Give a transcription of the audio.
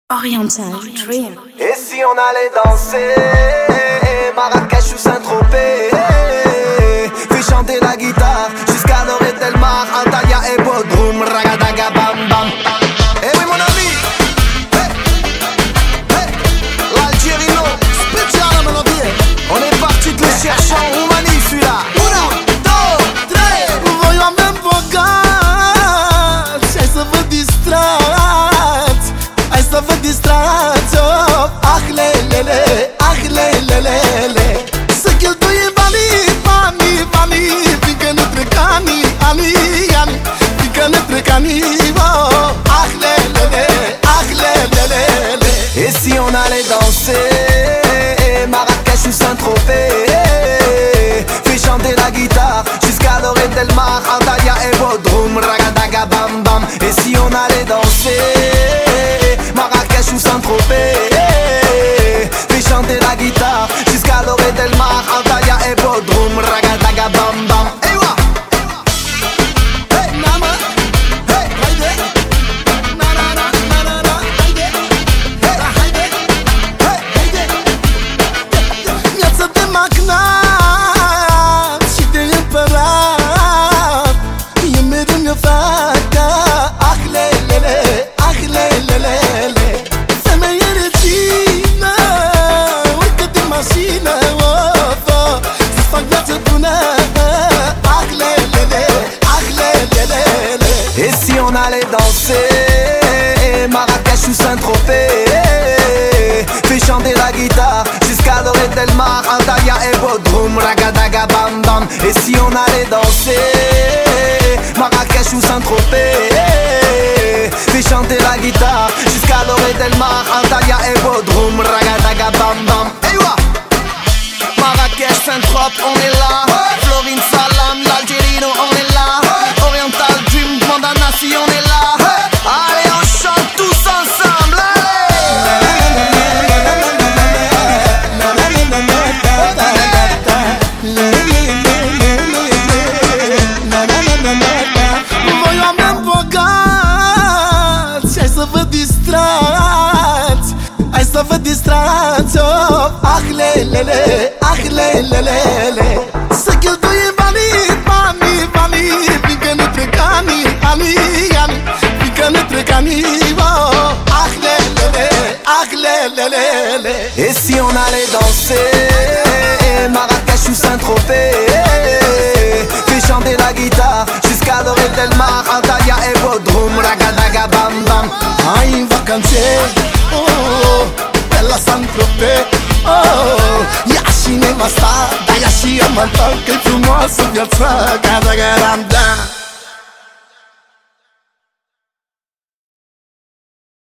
Oriental Dream. Et si on allait danser Marrakech ou Saint-Tropez, fais chanter la guitare jusqu'à Lloret del Mar, Antalya et Bodrum, Ragadaga bam bam. Eh oui mon ami, hey, hey, l'Algérino, spécial à Melodie. On est parti te le chercher en Roumanie celui-là. Uno, dos, tres. Voglio a me băgați, hai să vă distrați, hai să vă distrați, oh. Ah lelele, ah lelele, să cheltuim banii, banii, banii, fiindcă ne trec anii, anii, anii, fiindcă ne trec anii, oh. Ah lelele, ah lelele. Et si on allait danser Marrakech ou Saint-Tropez, fais chanter la guitare jusqu'à Lloret del Mar, Antalya et Bodrum, Ragadaga bam bam. Et si on allait danser Marrakech ou Saint-Tropez, fais chanter la guitare jusqu'à Lloret del Mar, Antalya et Bodrum, Ragadaga bam bam. Hey wa, hey mama, hey haydi, na na na na na na, haydi, hey haydi, hey haydi. Viață de magnat și de împărat, e mereu mi-o facă. Ah lelele, ah lelele, femeie regină, urcă din mașină, of, of, să fac viață bună. Ah lelele, ah lelele. Et si on allait danser Marrakech ou Saint-Tropez, fais chanter la guitare jusqu'à Lloret del Mar, Antalya et Bodrum, Ragadaga bam bam. Et si on allait danser Marrakech ou Saint-Tropez, fais chanter la guitare jusqu'à Lloret del Mar, Antalya et Bodrum, Ragadaga bam bam. Hey wa, Marrakech, Saint-Tropez, on est là. Florine Salam, l'Algérino, on est là. Oriental Dream, Mandanassi, on est là. Allez, on chante tous ensemble, Voglio a me băgați, hai să vă distrați, hai să vă distrați, oh. Ah lelele, ah lelele, să cheltuim banii, banii, banii, fiindcă ne trec anii, anii, anii, fiindcă ne trec anii, oh. Ah lelele, ah lelele. Et si on allait danser Marrakech ou Saint-Tropez, fais chanter la guitare jusqu'à Lloret del Mar, Antalya et Bodrum, Ragadaga bam bam. Hai în vacanțe, oh, pe la Saint-Tropez, oh. Ia și nevasta, dar ia și amanta, că-i frumoasă viața, ca de garanta.